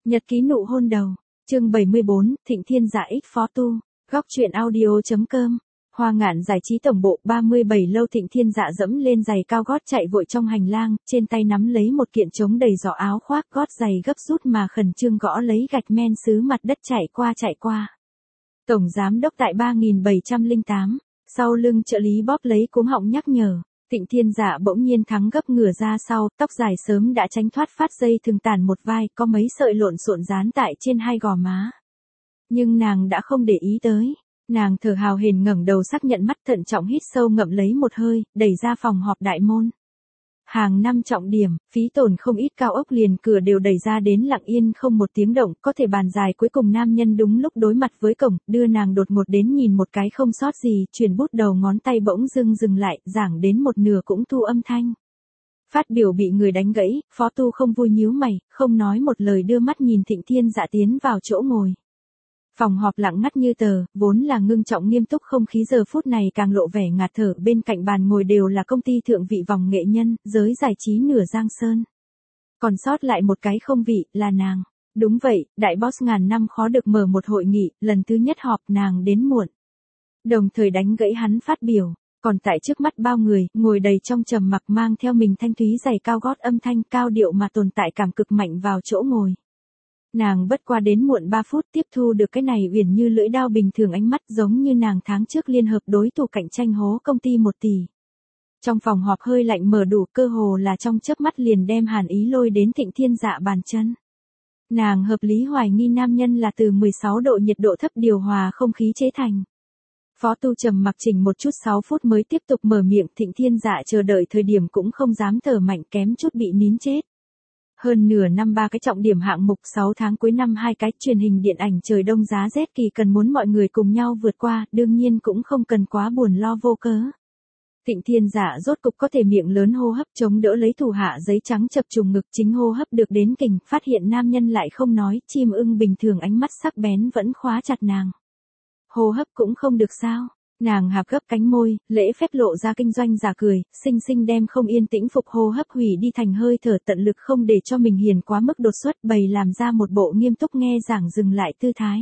Nhật ký nụ hôn đầu, chương 74, Thịnh Thiên Dạ X Phó Tu, góc truyện audio.com. Hoa Ngạn giải trí tổng bộ 37 lâu. Thịnh Thiên Dạ dẫm lên giày cao gót chạy vội trong hành lang, trên tay nắm lấy một kiện trống đầy giỏ áo khoác, gót giày gấp rút mà khẩn trương gõ lấy gạch men sứ mặt đất chạy qua. Tổng giám đốc tại 3708, sau lưng trợ lý bóp lấy cuống họng nhắc nhở. Thịnh Thiên Dạ bỗng nhiên thắng gấp ngửa ra sau, tóc dài sớm đã tránh thoát phát dây thường tàn một vai, có mấy sợi lộn xộn dán tại trên hai gò má. Nhưng nàng đã không để ý tới. Nàng thở hào hển ngẩng đầu xác nhận mắt, thận trọng hít sâu ngậm lấy một hơi, đẩy ra phòng họp đại môn. Hàng năm trọng điểm, phí tổn không ít cao ốc liền cửa đều đẩy ra đến lặng yên không một tiếng động, có thể bàn dài cuối cùng nam nhân đúng lúc đối mặt với cổng, đưa nàng đột ngột đến nhìn một cái không sót gì, chuyển bút đầu ngón tay bỗng dừng lại, giảng đến một nửa cũng thu âm thanh. Phát biểu bị người đánh gãy, Phó Tu không vui nhíu mày, không nói một lời đưa mắt nhìn Thịnh Thiên Dạ tiến vào chỗ ngồi. Phòng họp lặng ngắt như tờ, vốn là ngưng trọng nghiêm túc không khí giờ phút này càng lộ vẻ ngạt thở, bên cạnh bàn ngồi đều là công ty thượng vị vòng nghệ nhân, giới giải trí nửa Giang Sơn. Còn sót lại một cái không vị, là nàng. Đúng vậy, đại boss ngàn năm khó được mở một hội nghị, lần thứ nhất họp nàng đến muộn. Đồng thời đánh gãy hắn phát biểu, còn tại trước mắt bao người, ngồi đầy trong trầm mặc mang theo mình thanh thúy giày cao gót âm thanh cao điệu mà tồn tại cảm cực mạnh vào chỗ ngồi. Nàng bất qua đến muộn 3 phút tiếp thu được cái này uyển như lưỡi đao bình thường ánh mắt giống như nàng tháng trước liên hợp đối thủ cạnh tranh hố công ty 1 tỷ. Trong phòng họp hơi lạnh mở đủ, cơ hồ là trong chớp mắt liền đem hàn ý lôi đến Thịnh Thiên Dạ bàn chân. Nàng hợp lý hoài nghi nam nhân là từ 16 độ nhiệt độ thấp điều hòa không khí chế thành. Phó Tu trầm mặc chỉnh một chút 6 phút mới tiếp tục mở miệng. Thịnh Thiên Dạ chờ đợi thời điểm cũng không dám thở mạnh, kém chút bị nín chết. Hơn nửa năm 3 cái trọng điểm hạng mục, 6 tháng cuối năm 2 cái truyền hình điện ảnh trời đông giá rét kỳ cần muốn mọi người cùng nhau vượt qua, đương nhiên cũng không cần quá buồn lo vô cớ. Thịnh Thiên Dạ rốt cục có thể miệng lớn hô hấp chống đỡ lấy thủ hạ giấy trắng chập trùng ngực, chính hô hấp được đến kình, phát hiện nam nhân lại không nói, chim ưng bình thường ánh mắt sắc bén vẫn khóa chặt nàng. Hô hấp cũng không được sao? Nàng hạp gấp cánh môi, lễ phép lộ ra kinh doanh giả cười, xinh xinh đem không yên tĩnh phục hô hấp hủy đi thành hơi thở, tận lực không để cho mình hiền quá mức đột xuất, bày làm ra một bộ nghiêm túc nghe giảng dừng lại tư thái.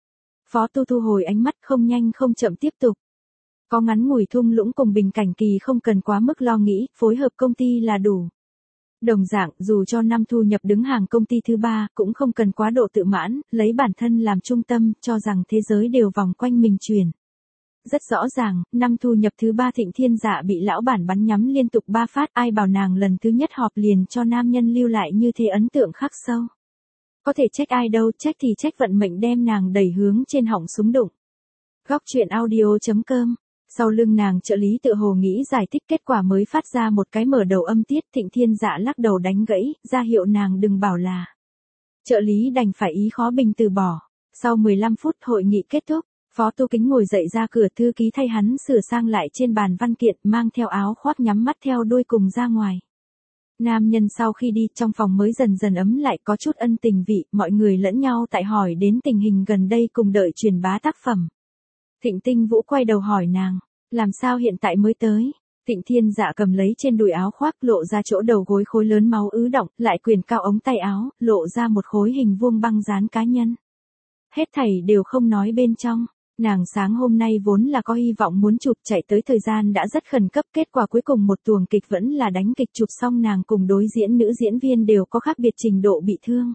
Phó Tu thu hồi ánh mắt, không nhanh không chậm tiếp tục. Có ngắn ngủi thung lũng cùng bình cảnh kỳ không cần quá mức lo nghĩ, phối hợp công ty là đủ. Đồng dạng, dù cho năm thu nhập đứng hàng công ty thứ 3, cũng không cần quá độ tự mãn, lấy bản thân làm trung tâm, cho rằng thế giới đều vòng quanh mình chuyển. Rất rõ ràng, năm thu nhập thứ 3 Thịnh Thiên Dạ bị lão bản bắn nhắm liên tục 3 phát, ai bảo nàng lần thứ nhất họp liền cho nam nhân lưu lại như thế ấn tượng khắc sâu. Có thể trách ai đâu, trách thì trách vận mệnh đem nàng đẩy hướng trên họng súng đụng. Góc truyện audio.com. Sau lưng nàng trợ lý tự hồ nghĩ giải thích, kết quả mới phát ra một cái mở đầu âm tiết. Thịnh Thiên Dạ lắc đầu đánh gãy, ra hiệu nàng đừng bảo là. Trợ lý đành phải ý khó bình từ bỏ. Sau 15 phút hội nghị kết thúc. Phó Tu Kính ngồi dậy ra cửa, thư ký thay hắn sửa sang lại trên bàn văn kiện, mang theo áo khoác nhắm mắt theo đuôi cùng ra ngoài. Nam nhân sau khi đi, trong phòng mới dần dần ấm lại, có chút ân tình vị, mọi người lẫn nhau tại hỏi đến tình hình gần đây cùng đợi truyền bá tác phẩm. Thịnh Tinh Vũ quay đầu hỏi nàng, làm sao hiện tại mới tới? Thịnh Thiên Dạ cầm lấy trên đùi áo khoác, lộ ra chỗ đầu gối khối lớn máu ứ động, lại quyền cao ống tay áo, lộ ra một khối hình vuông băng dán cá nhân. Hết thảy đều không nói bên trong. Nàng sáng hôm nay vốn là có hy vọng muốn chụp, chạy tới thời gian đã rất khẩn cấp, kết quả cuối cùng một tuồng kịch vẫn là đánh kịch chụp xong, nàng cùng đối diễn nữ diễn viên đều có khác biệt trình độ bị thương.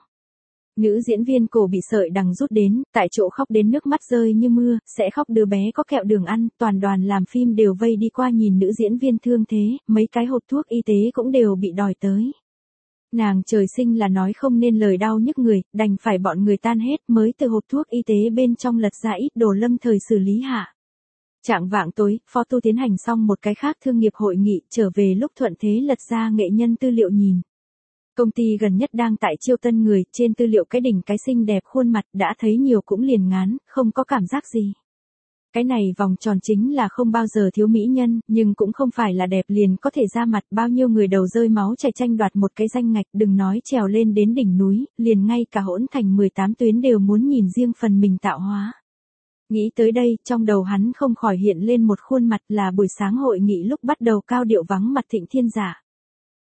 Nữ diễn viên cổ bị sợi đằng rút đến, tại chỗ khóc đến nước mắt rơi như mưa, sẽ khóc đứa bé có kẹo đường ăn, toàn đoàn làm phim đều vây đi qua nhìn nữ diễn viên thương thế, mấy cái hộp thuốc y tế cũng đều bị đòi tới. Nàng trời sinh là nói không nên lời, đau nhức người, đành phải bọn người tan hết mới từ hộp thuốc y tế bên trong lật ra ít đồ lâm thời xử lý hạ. Trạng vạng tối, Phó Tu tiến hành xong một cái khác thương nghiệp hội nghị, trở về lúc thuận thế lật ra nghệ nhân tư liệu nhìn. Công ty gần nhất đang tại chiêu tân người, trên tư liệu cái đỉnh cái xinh đẹp khuôn mặt đã thấy nhiều cũng liền ngán, không có cảm giác gì. Cái này vòng tròn chính là không bao giờ thiếu mỹ nhân, nhưng cũng không phải là đẹp liền có thể ra mặt, bao nhiêu người đầu rơi máu chảy tranh đoạt một cái danh ngạch, đừng nói trèo lên đến đỉnh núi, liền ngay cả hỗn thành 18 tuyến đều muốn nhìn riêng phần mình tạo hóa. Nghĩ tới đây, trong đầu hắn không khỏi hiện lên một khuôn mặt, là buổi sáng hội nghị lúc bắt đầu cao điệu vắng mặt Thịnh Thiên Dạ.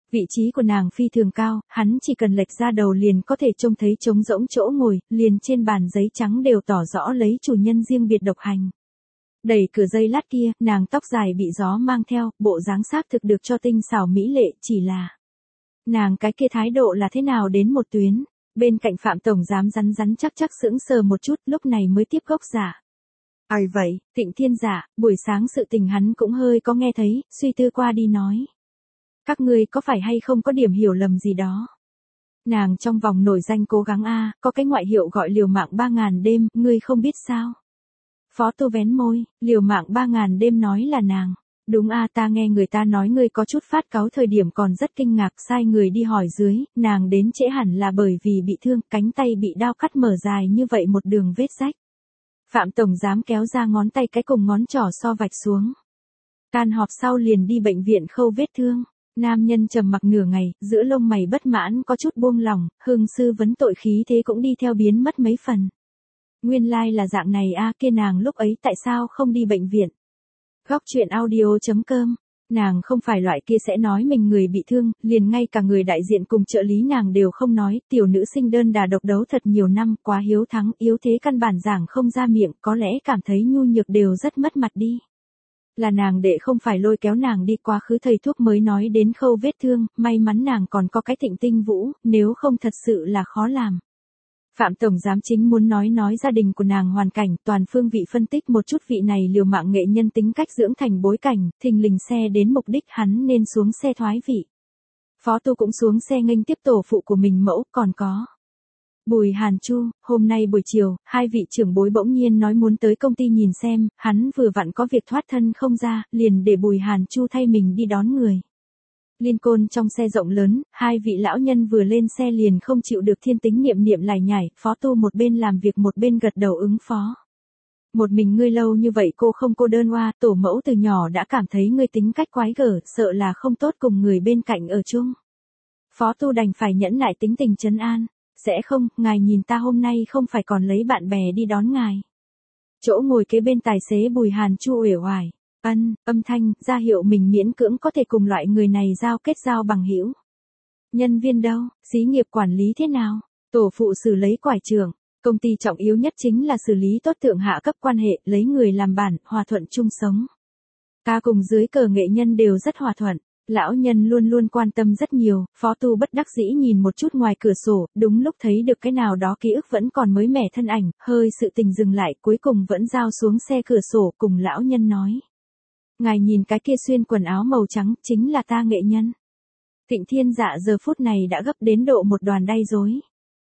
Vị trí của nàng phi thường cao, hắn chỉ cần lệch ra đầu liền có thể trông thấy trống rỗng chỗ ngồi, liền trên bàn giấy trắng đều tỏ rõ lấy chủ nhân riêng biệt độc hành. Đẩy cửa dây lát kia, nàng tóc dài bị gió mang theo, bộ dáng xác thực được cho tinh xảo mỹ lệ, chỉ là nàng cái kia thái độ là thế nào đến một tuyến. Bên cạnh Phạm tổng giám rắn rắn chắc chắc sững sờ một chút, lúc này mới tiếp gốc giả. Ai vậy, Thịnh Thiên Dạ, buổi sáng sự tình hắn cũng hơi có nghe thấy, suy tư qua đi nói. Các ngươi có phải hay không có điểm hiểu lầm gì đó? Nàng trong vòng nổi danh cố gắng có cái ngoại hiệu gọi liều mạng 3.000 đêm, ngươi không biết sao? Phó Tu vén môi, liều mạng 3.000 đêm nói là nàng. Đúng ta nghe người ta nói ngươi có chút phát cáu thời điểm còn rất kinh ngạc, sai người đi hỏi dưới, nàng đến trễ hẳn là bởi vì bị thương, cánh tay bị đao cắt mở dài như vậy một đường vết rách. Phạm tổng giám kéo ra ngón tay cái cùng ngón trỏ so vạch xuống. Can họp sau liền đi bệnh viện khâu vết thương. Nam nhân trầm mặc nửa ngày, giữa lông mày bất mãn có chút buông lỏng, hương sư vấn tội khí thế cũng đi theo biến mất mấy phần. Nguyên lai là dạng này kia nàng lúc ấy tại sao không đi bệnh viện? Góc chuyện audio.com. Nàng không phải loại kia sẽ nói mình người bị thương, liền ngay cả người đại diện cùng trợ lý nàng đều không nói, tiểu nữ sinh đơn đà độc đấu thật nhiều năm, quá hiếu thắng, yếu thế căn bản giảng không ra miệng, có lẽ cảm thấy nhu nhược đều rất mất mặt đi. Là nàng đệ không phải lôi kéo nàng đi quá khứ thầy thuốc mới nói đến khâu vết thương, may mắn nàng còn có cái Thịnh Tinh Vũ, nếu không thật sự là khó làm. Phạm tổng giám chính muốn nói gia đình của nàng hoàn cảnh, toàn phương vị phân tích một chút vị này liều mạng nghệ nhân tính cách dưỡng thành bối cảnh, thình lình xe đến mục đích hắn nên xuống xe thoái vị. Phó Tu cũng xuống xe nghênh tiếp tổ phụ của mình mẫu, còn có Bùi Hàn Chu. Hôm nay buổi chiều, hai vị trưởng bối bỗng nhiên nói muốn tới công ty nhìn xem, hắn vừa vặn có việc thoát thân không ra, liền để Bùi Hàn Chu thay mình đi đón người. Liên côn trong xe rộng lớn, hai vị lão nhân vừa lên xe liền không chịu được thiên tính niệm niệm lải nhải, Phó Tu một bên làm việc một bên gật đầu ứng phó. Một mình ngươi lâu như vậy cô không cô đơn tổ mẫu từ nhỏ đã cảm thấy ngươi tính cách quái gở, sợ là không tốt cùng người bên cạnh ở chung. Phó Tu đành phải nhẫn nại tính tình trấn an, sẽ không, ngài nhìn ta hôm nay không phải còn lấy bạn bè đi đón ngài. Chỗ ngồi kế bên tài xế Bùi Hàn Chu uể oải. Âm thanh, ra hiệu mình miễn cưỡng có thể cùng loại người này kết giao bằng hữu. Nhân viên đâu, xí nghiệp quản lý thế nào? Tổ phụ xử lấy quải trưởng, công ty trọng yếu nhất chính là xử lý tốt thượng hạ cấp quan hệ, lấy người làm bản, hòa thuận chung sống. Ca cùng dưới cờ nghệ nhân đều rất hòa thuận, lão nhân luôn luôn quan tâm rất nhiều, Phó Tu bất đắc dĩ nhìn một chút ngoài cửa sổ, đúng lúc thấy được cái nào đó ký ức vẫn còn mới mẻ thân ảnh, hơi sự tình dừng lại, cuối cùng vẫn giao xuống xe cửa sổ cùng lão nhân nói. Ngài nhìn cái kia xuyên quần áo màu trắng, chính là ta nghệ nhân. Thịnh Thiên Dạ giờ phút này đã gấp đến độ một đoàn đay rối.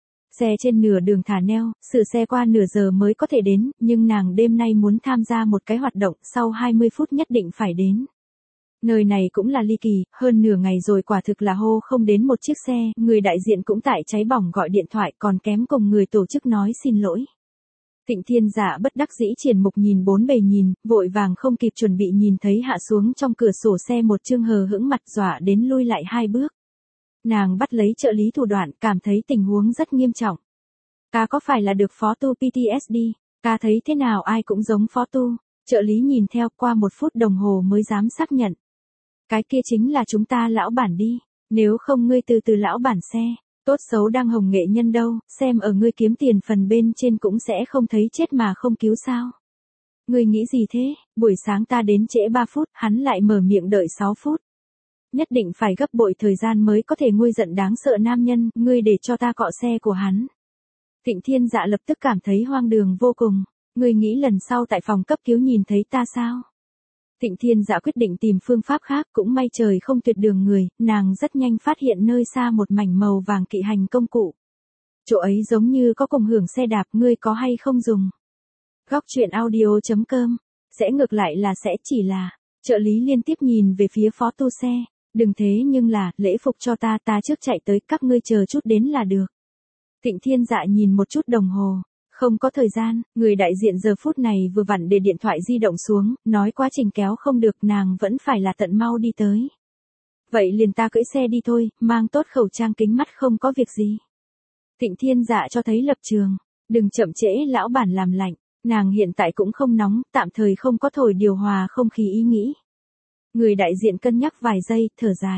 Xe trên nửa đường thả neo, xử xe qua nửa giờ mới có thể đến, nhưng nàng đêm nay muốn tham gia một cái hoạt động, sau 20 phút nhất định phải đến. Nơi này cũng là ly kỳ, hơn nửa ngày rồi quả thực là hô không đến một chiếc xe, người đại diện cũng tại cháy bỏng gọi điện thoại còn kém cùng người tổ chức nói xin lỗi. Thịnh Thiên Dạ bất đắc dĩ triển mục nhìn bốn bề nhìn, vội vàng không kịp chuẩn bị nhìn thấy hạ xuống trong cửa sổ xe một trương hờ hững mặt dọa đến lui lại hai bước. Nàng bắt lấy trợ lý thủ đoạn, cảm thấy tình huống rất nghiêm trọng. Ca có phải là được Phó Tu PTSD? Ca thấy thế nào ai cũng giống Phó Tu. Trợ lý nhìn theo qua 1 phút đồng hồ mới dám xác nhận. Cái kia chính là chúng ta lão bản đi, nếu không ngươi từ từ lão bản xe. Tốt xấu đang hồng nghệ nhân đâu, xem ở ngươi kiếm tiền phần bên trên cũng sẽ không thấy chết mà không cứu sao. Ngươi nghĩ gì thế, buổi sáng ta đến trễ 3 phút, hắn lại mở miệng đợi 6 phút. Nhất định phải gấp bội thời gian mới có thể nguôi giận đáng sợ nam nhân, ngươi để cho ta cọ xe của hắn. Thịnh Thiên Dạ lập tức cảm thấy hoang đường vô cùng, ngươi nghĩ lần sau tại phòng cấp cứu nhìn thấy ta sao? Thịnh Thiên Dạ quyết định tìm phương pháp khác, cũng may trời không tuyệt đường người, nàng rất nhanh phát hiện nơi xa một mảnh màu vàng kỵ hành công cụ. Chỗ ấy giống như có cùng hưởng xe đạp, ngươi có hay không dùng? Góc chuyện audio.com, sẽ ngược lại là sẽ chỉ là, trợ lý liên tiếp nhìn về phía Phó Tu xe, đừng thế nhưng là, lễ phục cho ta trước chạy tới, các ngươi chờ chút đến là được. Thịnh Thiên Dạ nhìn một chút đồng hồ. Không có thời gian, người đại diện giờ phút này vừa vặn để điện thoại di động xuống, nói quá trình kéo không được nàng vẫn phải là tận mau đi tới. Vậy liền ta cưỡi xe đi thôi, mang tốt khẩu trang kính mắt không có việc gì. Thịnh Thiên Dạ cho thấy lập trường, đừng chậm trễ lão bản làm lạnh, nàng hiện tại cũng không nóng, tạm thời không có thổi điều hòa không khí ý nghĩ. Người đại diện cân nhắc vài giây, thở dài.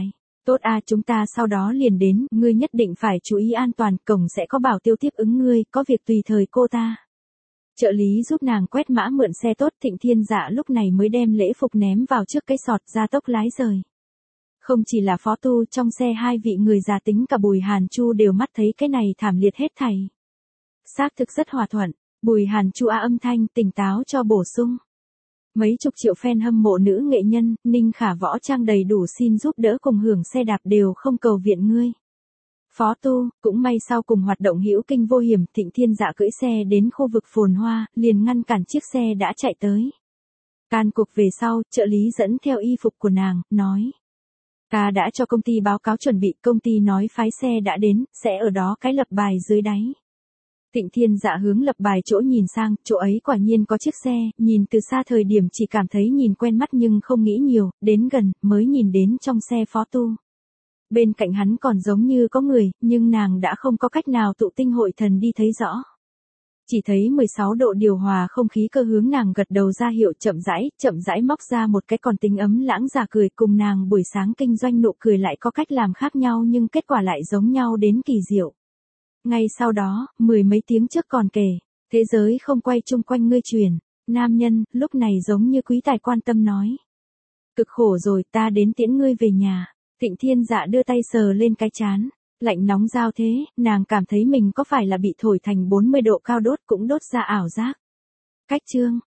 Tốt à, chúng ta sau đó liền đến, ngươi nhất định phải chú ý an toàn, cổng sẽ có bảo tiêu tiếp ứng ngươi, có việc tùy thời cô ta. Trợ lý giúp nàng quét mã mượn xe tốt, Thịnh Thiên Dạ lúc này mới đem lễ phục ném vào trước cái sọt ra tốc lái rời. Không chỉ là Phó Tu, trong xe hai vị người già tính cả Bùi Hàn Chu đều mắt thấy cái này thảm liệt hết thảy. Xác thực rất hòa thuận, Bùi Hàn Chu âm thanh tỉnh táo cho bổ sung. Mấy chục triệu fan hâm mộ nữ nghệ nhân, Ninh Khả võ trang đầy đủ xin giúp đỡ cùng hưởng xe đạp đều không cầu viện ngươi. Phó Tu, cũng may sau cùng hoạt động hữu kinh vô hiểm, Thịnh Thiên Dạ cưỡi xe đến khu vực phồn hoa, liền ngăn cản chiếc xe đã chạy tới. Can cuộc về sau, trợ lý dẫn theo y phục của nàng, nói. Ta đã cho công ty báo cáo chuẩn bị, công ty nói phái xe đã đến, sẽ ở đó cái lập bài dưới đáy. Thịnh Thiên Dạ hướng lập bài chỗ nhìn sang, chỗ ấy quả nhiên có chiếc xe, nhìn từ xa thời điểm chỉ cảm thấy nhìn quen mắt nhưng không nghĩ nhiều, đến gần, mới nhìn đến trong xe Phó Tu. Bên cạnh hắn còn giống như có người, nhưng nàng đã không có cách nào tụ tinh hội thần đi thấy rõ. Chỉ thấy 16 độ điều hòa không khí cơ hướng nàng gật đầu ra hiệu chậm rãi móc ra một cái còn tính ấm lãng giả cười cùng nàng buổi sáng kinh doanh nụ cười lại có cách làm khác nhau nhưng kết quả lại giống nhau đến kỳ diệu. Ngay sau đó, mười mấy tiếng trước còn kể, thế giới không quay chung quanh ngươi truyền, nam nhân, lúc này giống như quý tài quan tâm nói. Cực khổ rồi, ta đến tiễn ngươi về nhà. Thịnh Thiên Dạ đưa tay sờ lên cái trán, lạnh nóng giao thế, nàng cảm thấy mình có phải là bị thổi thành 40 độ cao đốt cũng đốt ra ảo giác. Cách chương.